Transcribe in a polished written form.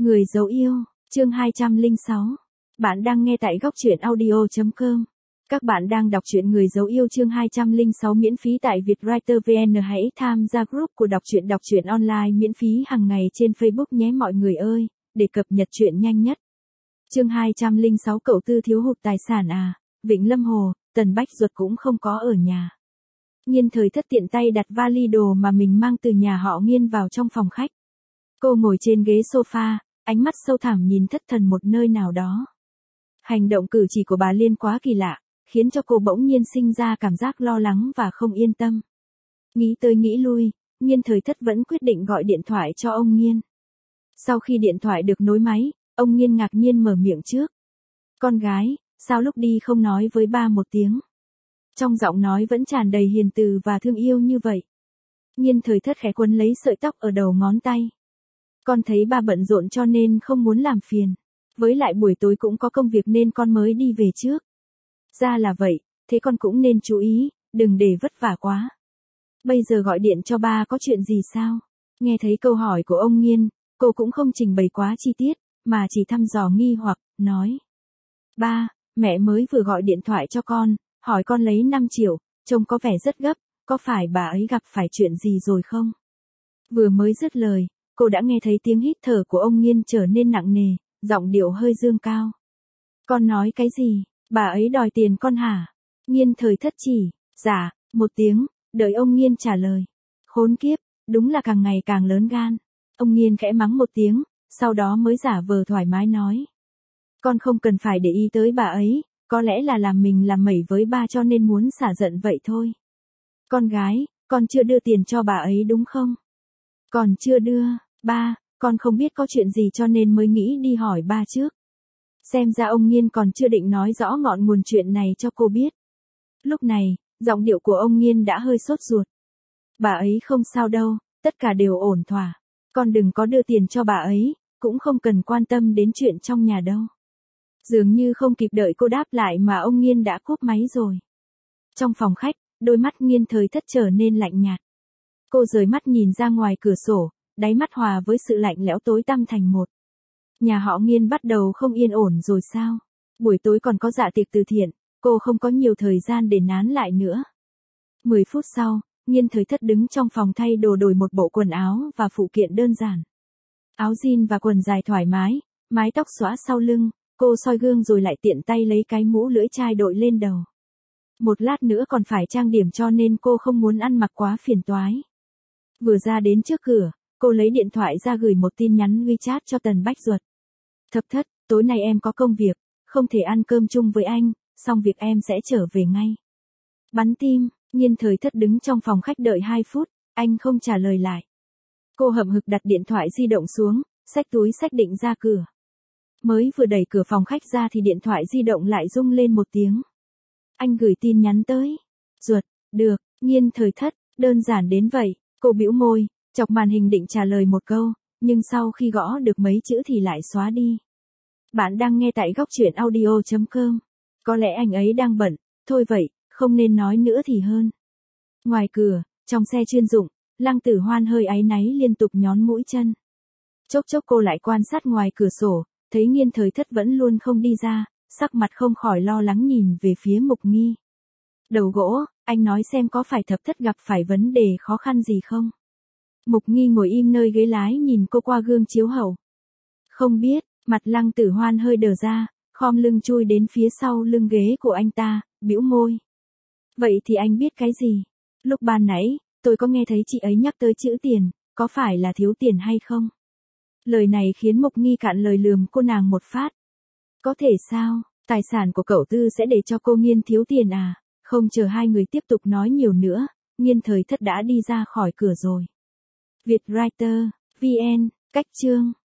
Người dấu yêu, chương 206. Bạn đang nghe tại góc truyện audio.com. Các bạn đang đọc truyện Người dấu yêu chương 206 miễn phí tại Vietwriter VN. Hãy tham gia group của đọc truyện online miễn phí hàng ngày trên Facebook nhé mọi người ơi, để cập nhật truyện nhanh nhất. Chương 206 cậu Tư thiếu hụt tài sản à? Vịnh Lâm Hồ, Tần Bách Duật cũng không có ở nhà. Nghiên Thời Thất tiện tay đặt vali đồ mà mình mang từ nhà họ Nghiên vào trong phòng khách. Cô ngồi trên ghế sofa, ánh mắt sâu thẳm nhìn thất thần một nơi nào đó. Hành động cử chỉ của bà Liên quá kỳ lạ, khiến cho cô bỗng nhiên sinh ra cảm giác lo lắng và không yên tâm. Nghĩ tới nghĩ lui, Nghiên Thời Thất vẫn quyết định gọi điện thoại cho ông Nghiên. Sau khi điện thoại được nối máy, ông Nghiên ngạc nhiên mở miệng trước. Con gái, sao lúc đi không nói với ba một tiếng? Trong giọng nói vẫn tràn đầy hiền từ và thương yêu như vậy. Nghiên Thời Thất khẽ quấn lấy sợi tóc ở đầu ngón tay. Con thấy ba bận rộn cho nên không muốn làm phiền. Với lại buổi tối cũng có công việc nên con mới đi về trước. Ra là vậy, thế con cũng nên chú ý, đừng để vất vả quá. Bây giờ gọi điện cho ba có chuyện gì sao? Nghe thấy câu hỏi của ông Nghiên, cô cũng không trình bày quá chi tiết, mà chỉ thăm dò nghi hoặc, nói. Ba, mẹ mới vừa gọi điện thoại cho con, hỏi con lấy 5 triệu, trông có vẻ rất gấp, có phải bà ấy gặp phải chuyện gì rồi không? Vừa mới dứt lời, cô đã nghe thấy tiếng hít thở của ông Nghiên trở nên nặng nề, giọng điệu hơi dương cao. Con nói cái gì? Bà ấy đòi tiền con hả? Nghiên Thời Thất chỉ, dạ, một tiếng, đợi ông Nghiên trả lời. Khốn kiếp, đúng là càng ngày càng lớn gan. Ông Nghiên khẽ mắng một tiếng, sau đó mới giả vờ thoải mái nói. Con không cần phải để ý tới bà ấy, có lẽ là làm mình làm mẩy với ba cho nên muốn xả giận vậy thôi. Con gái, con chưa đưa tiền cho bà ấy đúng không? Còn chưa đưa, ba, con không biết có chuyện gì cho nên mới nghĩ đi hỏi ba trước. Xem ra ông Nghiên còn chưa định nói rõ ngọn nguồn chuyện này cho cô biết. Lúc này, giọng điệu của ông Nghiên đã hơi sốt ruột. Bà ấy không sao đâu, tất cả đều ổn thỏa. Con đừng có đưa tiền cho bà ấy, cũng không cần quan tâm đến chuyện trong nhà đâu. Dường như không kịp đợi cô đáp lại mà ông Nghiên đã cúp máy rồi. Trong phòng khách, đôi mắt Nghiên Thời Thất trở nên lạnh nhạt. Cô rời mắt nhìn ra ngoài cửa sổ, đáy mắt hòa với sự lạnh lẽo tối tăm thành một. Nhà họ Nghiên bắt đầu không yên ổn rồi sao? Buổi tối còn có dạ tiệc từ thiện, cô không có nhiều thời gian để nán lại nữa. 10 phút sau, Nghiên Thời Thất đứng trong phòng thay đồ đổi một bộ quần áo và phụ kiện đơn giản. Áo jean và quần dài thoải mái, mái tóc xõa sau lưng, cô soi gương rồi lại tiện tay lấy cái mũ lưỡi chai đội lên đầu. Một lát nữa còn phải trang điểm cho nên cô không muốn ăn mặc quá phiền toái. Vừa ra đến trước cửa, cô lấy điện thoại ra gửi một tin nhắn WeChat cho Tần Bách Duật. Thập Thất, tối nay em có công việc, không thể ăn cơm chung với anh, xong việc em sẽ trở về ngay. Bắn tim, Nghiên Thời Thất đứng trong phòng khách đợi 2 phút, anh không trả lời lại. Cô hậm hực đặt điện thoại di động xuống, xách túi xách định ra cửa. Mới vừa đẩy cửa phòng khách ra thì điện thoại di động lại rung lên một tiếng. Anh gửi tin nhắn tới. Duật, được, Nghiên Thời Thất, đơn giản đến vậy. Cô bĩu môi, chọc màn hình định trả lời một câu, nhưng sau khi gõ được mấy chữ thì lại xóa đi. Bạn đang nghe tại góc truyện audio.com. Có lẽ anh ấy đang bận, thôi vậy, không nên nói nữa thì hơn. Ngoài cửa, trong xe chuyên dụng, Lăng Tử Hoan hơi áy náy liên tục nhón mũi chân. Chốc chốc cô lại quan sát ngoài cửa sổ, thấy Nghiên Thời Thất vẫn luôn không đi ra, sắc mặt không khỏi lo lắng nhìn về phía Mục Nghi. Đầu gỗ, anh nói xem có phải Thập Thất gặp phải vấn đề khó khăn gì không? Mục Nghi ngồi im nơi ghế lái nhìn cô qua gương chiếu hậu. Không biết, mặt Lăng Tử Hoan hơi đờ ra, khom lưng chui đến phía sau lưng ghế của anh ta, bĩu môi. Vậy thì anh biết cái gì? Lúc ban nãy, tôi có nghe thấy chị ấy nhắc tới chữ tiền, có phải là thiếu tiền hay không? Lời này khiến Mục Nghi cạn lời lườm cô nàng một phát. Có thể sao, tài sản của cậu Tư sẽ để cho cô Nghiên thiếu tiền à? Không chờ hai người tiếp tục nói nhiều nữa, Nghiên Thời Thất đã đi ra khỏi cửa rồi. Vietwriter, VN, cách chương.